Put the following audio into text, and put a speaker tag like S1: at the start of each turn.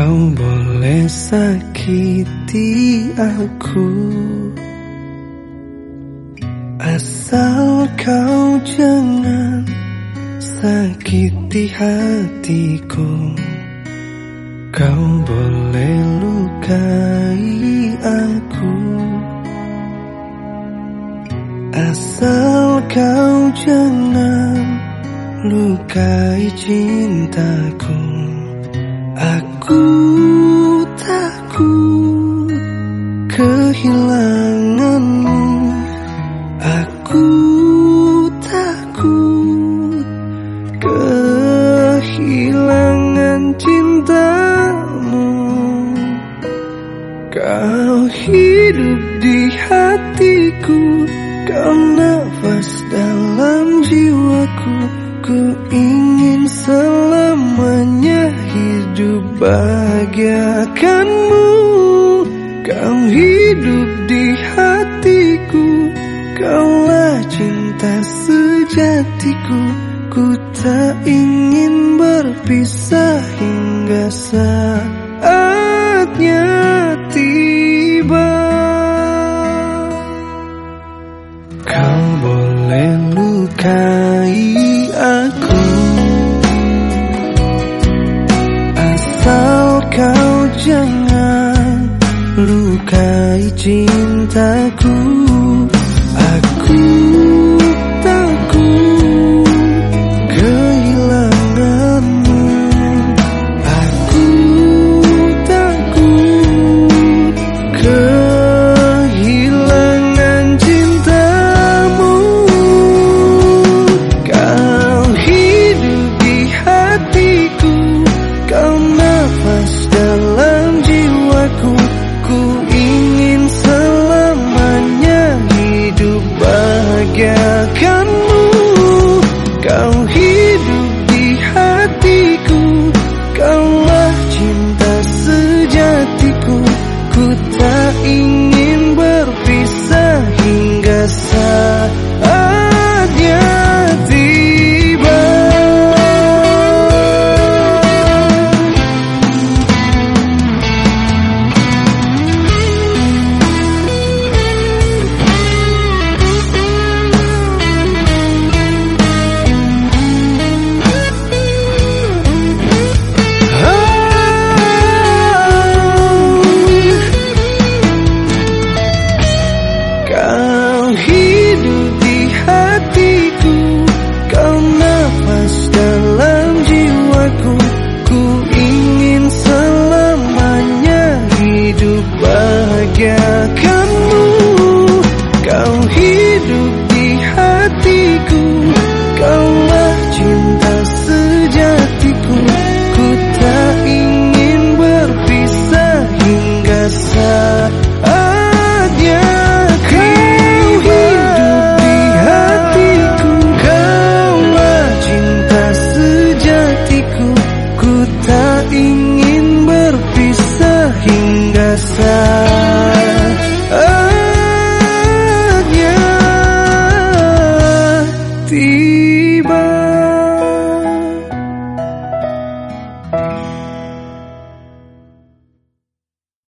S1: Kau boleh sakiti aku, asal kau jangan sakiti hatiku. Kau boleh lukai aku, asal kau jangan lukai cintaku. Aku takut kehilanganmu, aku takut kehilangan cintamu. Kau hidup di hatiku, kau nafas dalam jiwaku. Ku ingin selamanya hidup bahagiakanmu. Kau hidup di hatiku, kaulah cinta sejatiku. Ku tak ingin berpisah hingga saatnya tiba. Kau boleh lukai aku, asal kau jangan lukai cintaku.